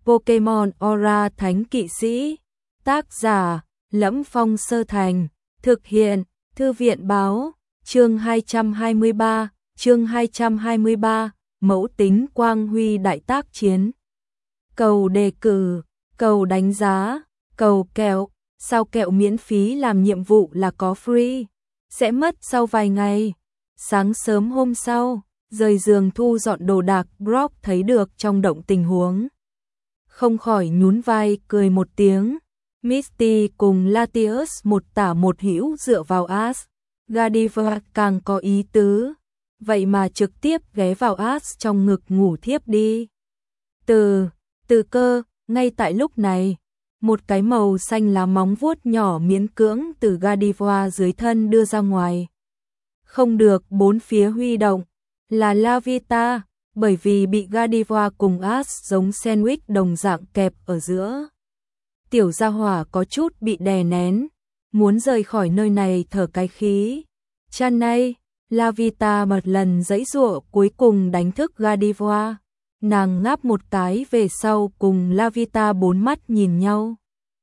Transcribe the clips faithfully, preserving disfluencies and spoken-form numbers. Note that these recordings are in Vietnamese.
Pokemon Aura Thánh Kỵ Sĩ. Tác giả Lẫm Phong Sơ Thành. Thực hiện Thư viện Báo. Chương hai trăm hai mươi ba. Chương hai trăm hai mươi ba. Mẫu tính quang huy đại tác chiến. Cầu đề cử, cầu đánh giá, cầu kẹo. Sao kẹo miễn phí làm nhiệm vụ là có free. Sẽ mất sau vài ngày. Sáng sớm hôm sau, rời giường thu dọn đồ đạc, Brock thấy được trong động tình huống. Không khỏi nhún vai cười một tiếng. Misty cùng Latios một tả một hữu dựa vào Asgardiva càng có ý tứ. Vậy mà trực tiếp ghé vào As trong ngực ngủ thiếp đi. Từ, từ cơ, ngay tại lúc này, một cái màu xanh lá móng vuốt nhỏ miễn cưỡng từ Gardiva dưới thân đưa ra ngoài. Không được bốn phía huy động, là Lavita, bởi vì bị Gardiva cùng As giống sandwich đồng dạng kẹp ở giữa. Tiểu gia hỏa có chút bị đè nén, muốn rời khỏi nơi này thở cái khí. Chan này, Lavita một lần giãy giụa cuối cùng đánh thức Gardiva. Nàng ngáp một cái về sau cùng Lavita bốn mắt nhìn nhau.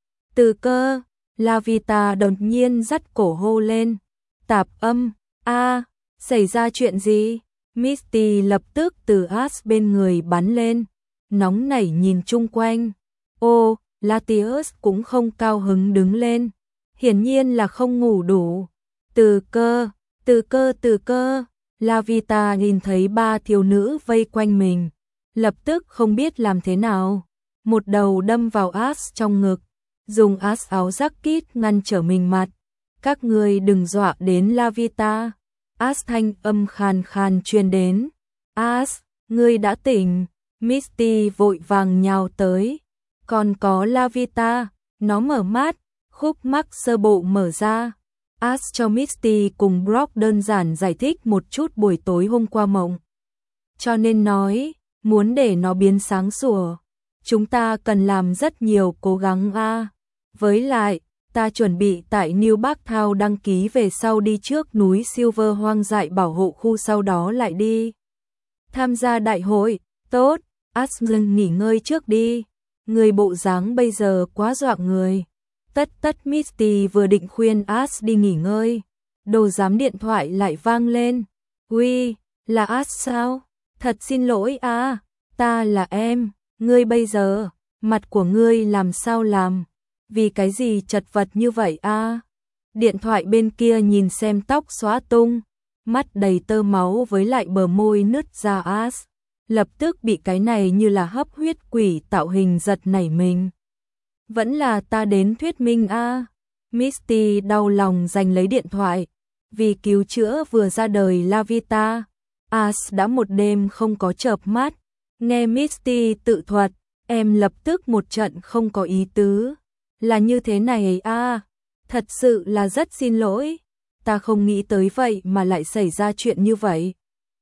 Từ cơ, Lavita đột nhiên dắt cổ hô lên. Tạp âm, a, xảy ra chuyện gì? Misty lập tức từ As bên người bắn lên, nóng nảy nhìn chung quanh. Ô, Latios cũng không cao hứng đứng lên, hiển nhiên là không ngủ đủ. Từ cơ, từ cơ, từ cơ, Lavita nhìn thấy ba thiếu nữ vây quanh mình, lập tức không biết làm thế nào. Một đầu đâm vào As trong ngực, dùng As áo jacket ngăn trở mình mặt. Các người đừng dọa đến Lavita. As thanh âm khàn khàn truyền đến. As, ngươi đã tỉnh. Misty vội vàng nhào tới. Còn có Lavita, nó mở mắt, khúc mắc sơ bộ mở ra. As cho Misty cùng Brock đơn giản giải thích một chút buổi tối hôm qua mộng. Cho nên nói, muốn để nó biến sáng sủa, chúng ta cần làm rất nhiều cố gắng a. À. Với lại, ta chuẩn bị tại New Bắc Thao đăng ký về sau đi trước núi Silver hoang dại bảo hộ khu, sau đó lại đi tham gia đại hội. Tốt, As dừng nghỉ ngơi trước đi. Người bộ dáng bây giờ quá dọa người. Tất tất Misty vừa định khuyên As đi nghỉ ngơi, đồ giám điện thoại lại vang lên. Uy, là As sao? Thật xin lỗi à, ta là em. Ngươi bây giờ, mặt của ngươi làm sao làm? Vì cái gì chật vật như vậy a? À? Điện thoại bên kia nhìn xem tóc xóa tung, mắt đầy tơ máu với lại bờ môi nứt ra As. Lập tức bị cái này như là hấp huyết quỷ tạo hình giật nảy mình. Vẫn là ta đến thuyết minh a. À? Misty đau lòng giành lấy điện thoại. Vì cứu chữa vừa ra đời Lavita, As đã một đêm không có chợp mắt. Nghe Misty tự thuật, em lập tức một trận không có ý tứ. Là như thế này a, à, thật sự là rất xin lỗi. Ta không nghĩ tới vậy mà lại xảy ra chuyện như vậy.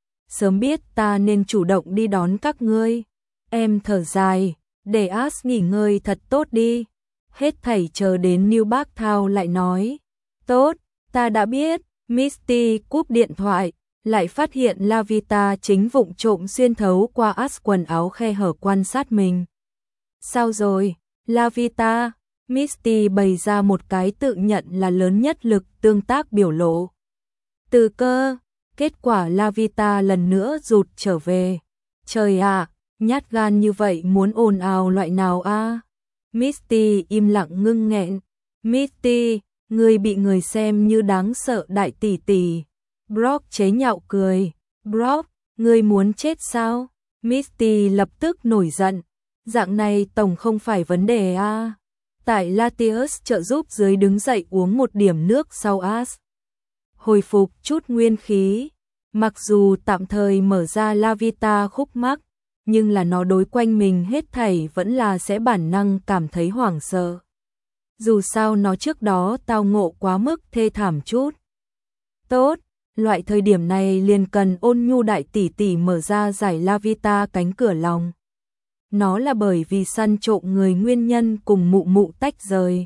Sớm biết ta nên chủ động đi đón các ngươi. Em thở dài, để As nghỉ ngơi thật tốt đi. Hết thảy chờ đến New Bắc Thao lại nói. Tốt, ta đã biết. Misty cúp điện thoại, lại phát hiện Lavita chính vụng trộm xuyên thấu qua As quần áo khe hở quan sát mình. Sao rồi, Lavita? Misty bày ra một cái tự nhận là lớn nhất lực tương tác biểu lộ. Từ cơ, kết quả Lavita lần nữa rụt trở về. Trời ạ, à, nhát gan như vậy muốn ồn ào loại nào a? À? Misty im lặng ngưng nghẹn. Misty, người bị người xem như đáng sợ đại tỷ tỷ. Brock chế nhạo cười. Brock, người muốn chết sao? Misty lập tức nổi giận. Dạng này tổng không phải vấn đề a. À? Tại Latios trợ giúp dưới đứng dậy uống một điểm nước sau As. Hồi phục chút nguyên khí. Mặc dù tạm thời mở ra Lavita khúc mắc, nhưng là nó đối quanh mình hết thảy vẫn là sẽ bản năng cảm thấy hoảng sợ. Dù sao nó trước đó tao ngộ quá mức thê thảm chút. Tốt, loại thời điểm này liền cần ôn nhu đại tỷ tỷ mở ra giải Lavita cánh cửa lòng. Nó là bởi vì săn trộm người nguyên nhân cùng mụ mụ tách rời.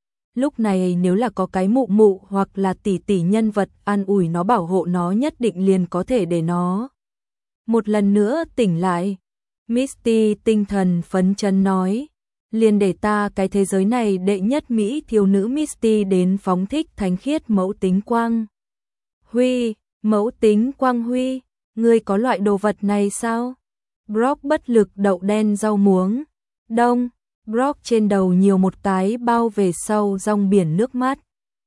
Lúc này nếu là có cái mụ mụ hoặc là tỷ tỷ nhân vật an ủi nó bảo hộ nó, nhất định liền có thể để nó một lần nữa tỉnh lại. Misty tinh thần phấn chấn nói, liền để ta cái thế giới này đệ nhất Mỹ thiếu nữ Misty đến phóng thích thánh khiết mẫu tính quang huy, mẫu tính quang huy, ngươi có loại đồ vật này sao? Brock bất lực đậu đen rau muống. Đông, Brock trên đầu nhiều một cái bao về sau dòng biển nước mắt.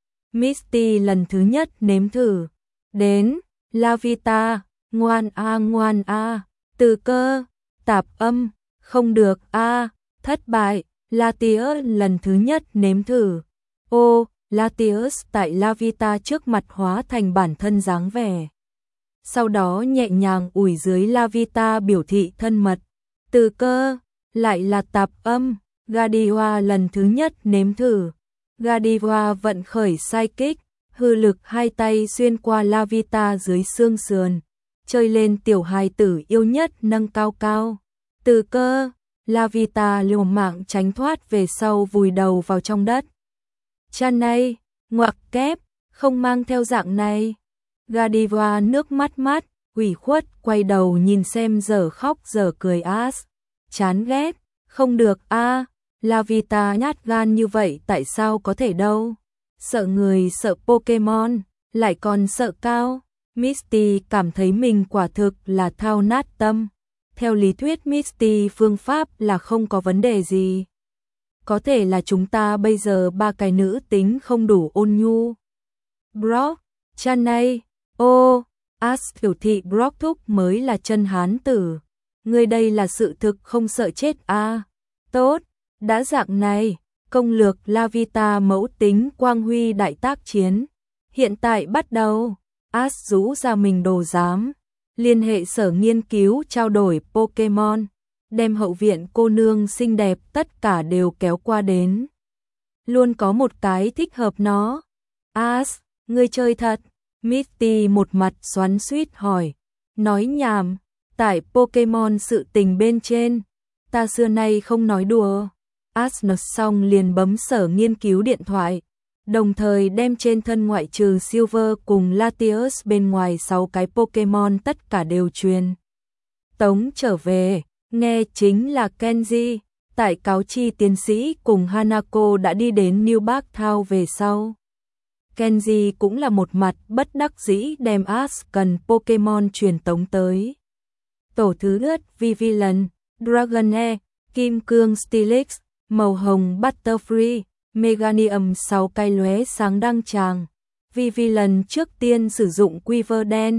Misty lần thứ nhất nếm thử. Đến, Lavita, ngoan a ngoan a, từ cơ, tạp âm, không được a, thất bại. Latius lần thứ nhất nếm thử. Ô, Latius tại Lavita trước mặt hóa thành bản thân dáng vẻ. Sau đó nhẹ nhàng ủi dưới Lavita biểu thị thân mật. Từ cơ, lại là tạp âm. Godiva lần thứ nhất nếm thử. Godiva vận khởi sai kích, hư lực hai tay xuyên qua Lavita dưới xương sườn, chơi lên tiểu hài tử yêu nhất nâng cao cao. Từ cơ, Lavita liều mạng tránh thoát về sau vùi đầu vào trong đất. Chanay, ngoặc kép, không mang theo dạng này. Godiva nước mắt mắt, ủy khuất quay đầu nhìn xem giờ khóc giờ cười As. Chán ghét, không được a, à, Lavita nhát gan như vậy tại sao có thể đâu. Sợ người sợ Pokemon, lại còn sợ cao. Misty cảm thấy mình quả thực là thao nát tâm. Theo lý thuyết Misty phương pháp là không có vấn đề gì. Có thể là chúng ta bây giờ ba cái nữ tính không đủ ôn nhu. Brock, Chanay, ô, As biểu thị Brock thúc mới là chân hán tử. Người đây là sự thực không sợ chết a. À, tốt, đã dạng này, công lược Lavita mẫu tính quang huy đại tác chiến. Hiện tại bắt đầu, As rũ ra mình đồ giám. Liên hệ sở nghiên cứu trao đổi Pokemon, đem hậu viện cô nương xinh đẹp tất cả đều kéo qua đến. Luôn có một cái thích hợp nó. As, ngươi chơi thật. Misty một mặt xoắn xuýt hỏi. Nói nhảm, tại Pokemon sự tình bên trên, ta xưa nay không nói đùa. As nói xong liền bấm sở nghiên cứu điện thoại, đồng thời đem trên thân ngoại trừ Silver cùng Latius bên ngoài sáu cái Pokemon tất cả đều truyền tống trở về. Nghe chính là Kenji, tại cáo chi tiến sĩ cùng Hanako đã đi đến New Park Town về sau. Kenji cũng là một mặt bất đắc dĩ đem As cần Pokemon truyền tống tới. Tổ thứ ướt Vivillon, Dragonair, Kim Cương Steelix, màu hồng Butterfree, Meganium sáu cái lóe sáng đăng tràng. Vivillon trước tiên sử dụng Quiver đen,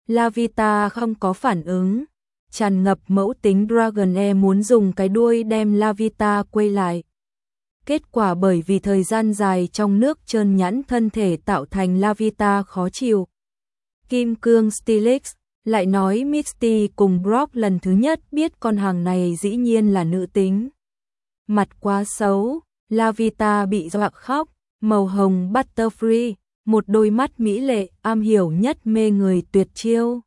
Lavita không có phản ứng. Tràn ngập mẫu tính Dragonair muốn dùng cái đuôi đem Lavita quay lại. Kết quả bởi vì thời gian dài trong nước trơn nhẵn thân thể tạo thành Lavita khó chịu. Kim Cương Steelix lại nói Misty cùng Brock lần thứ nhất biết con hàng này dĩ nhiên là nữ tính. Mặt quá xấu, Lavita bị dọa khóc, màu hồng Butterfree, một đôi mắt mỹ lệ, am hiểu nhất mê người tuyệt chiêu.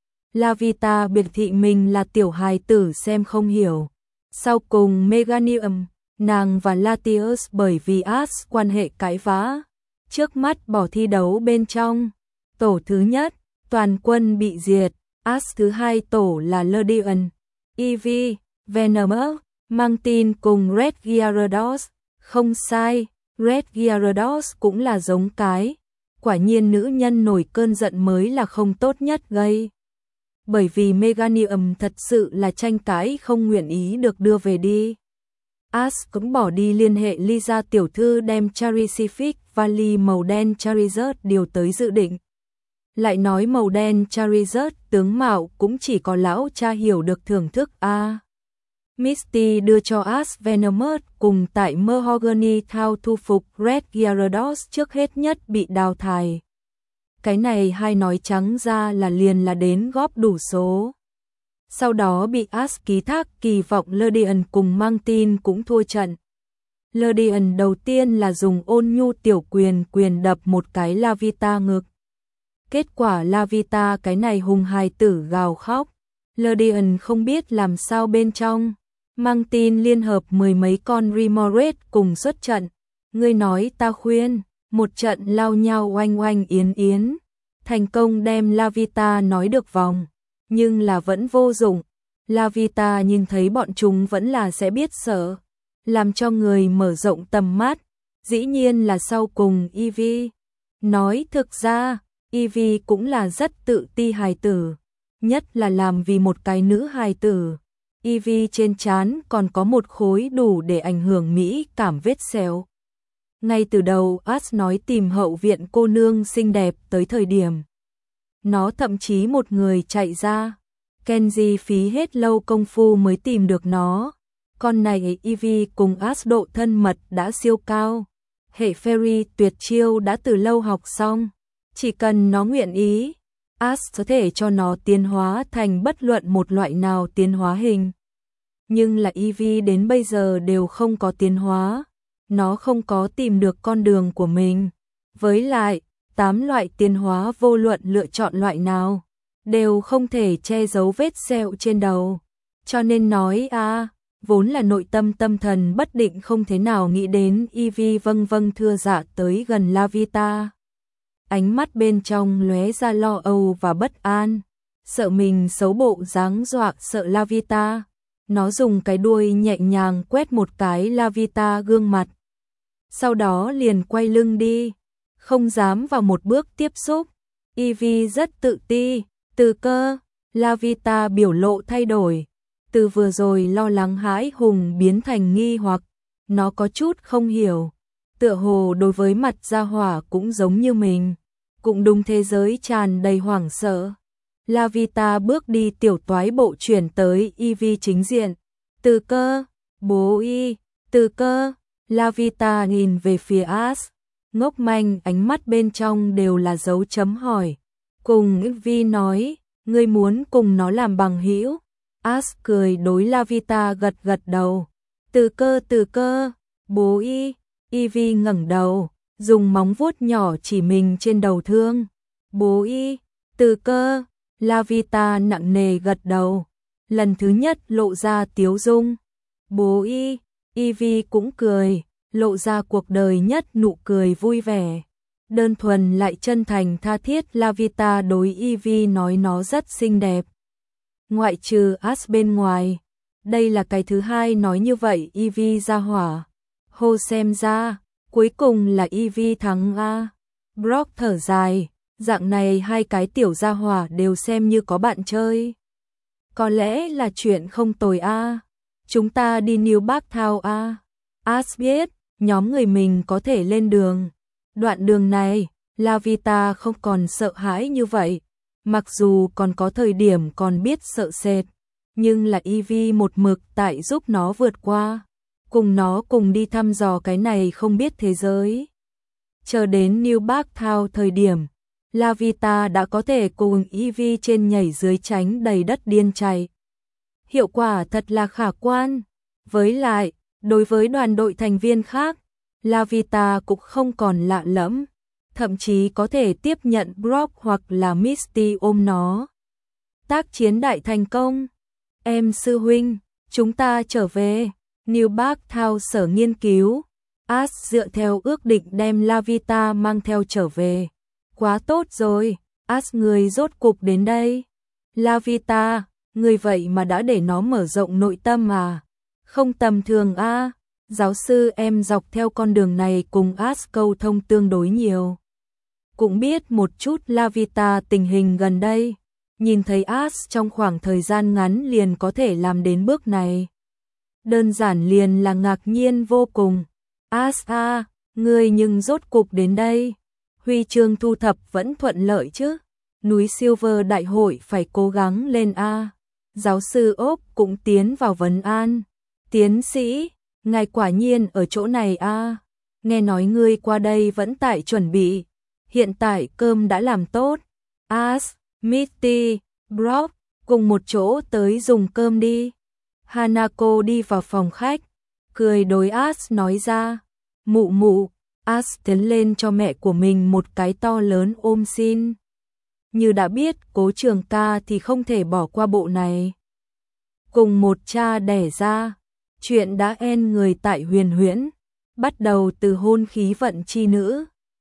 Lavita biệt thị mình là tiểu hài tử xem không hiểu. Sau cùng Meganium, nàng và Latius bởi vì As quan hệ cãi vã, trước mắt bỏ thi đấu bên trong. Tổ thứ nhất, toàn quân bị diệt. As thứ hai tổ là Ledian, Eevee, Venomoth, Mangtin cùng Red Gyarados. Không sai, Red Gyarados cũng là giống cái. Quả nhiên nữ nhân nổi cơn giận mới là không tốt nhất gây. Bởi vì Meganium thật sự là tranh cãi không nguyện ý được đưa về đi. As cũng bỏ đi liên hệ Lisa tiểu thư đem Charisific Valley màu đen Charizard điều tới dự định. Lại nói màu đen Charizard tướng mạo cũng chỉ có lão cha hiểu được thưởng thức a. À, Misty đưa cho As Venomoth cùng tại Mahogany Town thu phục Red Gyarados trước hết nhất bị đào thải. Cái này hay nói trắng ra là liền là đến góp đủ số. Sau đó bị As ký thác kỳ vọng Ledian cùng Mangtin cũng thua trận. Ledian đầu tiên là dùng ôn nhu tiểu quyền quyền đập một cái Lavita ngực. Kết quả Lavita cái này hùng hài tử gào khóc. Ledian không biết làm sao bên trong. Mangtin liên hợp mười mấy con Remoraid cùng xuất trận. Ngươi nói ta khuyên, một trận lao nhau oanh oanh yến yến. Thành công đem Lavita nói được vòng, nhưng là vẫn vô dụng. Lavita nhìn thấy bọn chúng vẫn là sẽ biết sợ, làm cho người mở rộng tầm mắt, dĩ nhiên là sau cùng Ivy. Nói thực ra, Ivy cũng là rất tự ti hài tử, nhất là làm vì một cái nữ hài tử. Ivy trên trán còn có một khối đủ để ảnh hưởng mỹ cảm vết sẹo. Ngay từ đầu As nói tìm hậu viện cô nương xinh đẹp tới thời điểm. Nó thậm chí một người chạy ra. Kenji phí hết lâu công phu mới tìm được nó. Con này Ivy cùng As độ thân mật đã siêu cao. Hệ Fairy tuyệt chiêu đã từ lâu học xong. Chỉ cần nó nguyện ý, As có thể cho nó tiến hóa thành bất luận một loại nào tiến hóa hình. Nhưng là Ivy đến bây giờ đều không có tiến hóa. Nó không có tìm được con đường của mình. Với lại, tám loại tiến hóa vô luận lựa chọn loại nào, đều không thể che giấu vết sẹo trên đầu. Cho nên nói a vốn là nội tâm tâm thần bất định không thế nào nghĩ đến Ivy vâng vâng thưa dạ tới gần Lavita. Ánh mắt bên trong lóe ra lo âu và bất an, sợ mình xấu bộ dáng dọa sợ Lavita. Nó dùng cái đuôi nhẹ nhàng quét một cái Lavita gương mặt. Sau đó liền quay lưng đi, không dám vào một bước tiếp xúc. Ivy rất tự ti, Từ Cơ, Lavita biểu lộ thay đổi. Từ vừa rồi lo lắng hãi hùng biến thành nghi hoặc, nó có chút không hiểu. Tựa hồ đối với mặt gia hỏa cũng giống như mình, cũng đúng thế giới tràn đầy hoảng sợ. Lavita bước đi tiểu toái bộ chuyển tới Ivy chính diện. Từ Cơ, bố y, Từ Cơ. Lavita nhìn về phía As, ngốc manh ánh mắt bên trong đều là dấu chấm hỏi. Cùng Ivy nói, ngươi muốn cùng nó làm bằng hữu. As cười đối Lavita gật gật đầu. Từ Cơ Từ Cơ, bố y. Ivy ngẩng đầu, dùng móng vuốt nhỏ chỉ mình trên đầu thương. Bố y, Từ Cơ. Lavita nặng nề gật đầu, lần thứ nhất lộ ra tiếu dung. Bố y. Ivy cũng cười, lộ ra cuộc đời nhất nụ cười vui vẻ. Đơn thuần lại chân thành tha thiết. Lavita đối Ivy nói nó rất xinh đẹp. Ngoại trừ As bên ngoài, đây là cái thứ hai nói như vậy Ivy ra hỏa. Hô xem ra, cuối cùng là Ivy thắng a. Brock thở dài, dạng này hai cái tiểu gia hỏa đều xem như có bạn chơi. Có lẽ là chuyện không tồi a. Chúng ta đi New Park Town a. As biết, nhóm người mình có thể lên đường. Đoạn đường này, Lavita không còn sợ hãi như vậy. Mặc dù còn có thời điểm còn biết sợ sệt, nhưng là Ivy một mực tại giúp nó vượt qua. Cùng nó cùng đi thăm dò cái này không biết thế giới. Chờ đến New Park Town thời điểm, Lavita đã có thể cùng Ivy trên nhảy dưới tránh đầy đất điên chạy. Hiệu quả thật là khả quan. Với lại, đối với đoàn đội thành viên khác, Lavita cũng không còn lạ lẫm, thậm chí có thể tiếp nhận Brock hoặc là Misty ôm nó. Tác chiến đại thành công. Em sư huynh, chúng ta trở về. New Park Town sở nghiên cứu. As dựa theo ước định đem Lavita mang theo trở về. Quá tốt rồi, As người rốt cục đến đây. Lavita, người vậy mà đã để nó mở rộng nội tâm à? Không tầm thường a. À. Giáo sư em dọc theo con đường này cùng As câu thông tương đối nhiều. Cũng biết một chút Lavita tình hình gần đây. Nhìn thấy As trong khoảng thời gian ngắn liền có thể làm đến bước này. Đơn giản liền là ngạc nhiên vô cùng. As a, ngươi nhưng rốt cục đến đây. Huy chương thu thập vẫn thuận lợi chứ? Núi Silver đại hội phải cố gắng lên a. Giáo sư ốp cũng tiến vào vấn an. Tiến sĩ, ngài quả nhiên ở chỗ này a. Nghe nói ngươi qua đây vẫn tại chuẩn bị. Hiện tại cơm đã làm tốt. As, Misty, Brock, cùng một chỗ tới dùng cơm đi. Hanako đi vào phòng khách, cười đối As nói ra. Mụ mụ. As tiến lên cho mẹ của mình một cái to lớn ôm xin. Như đã biết Cố Trường Ca thì không thể bỏ qua bộ này. Cùng một cha đẻ ra, chuyện đã en người tại Huyền Huyễn, bắt đầu từ hôn khí vận chi nữ.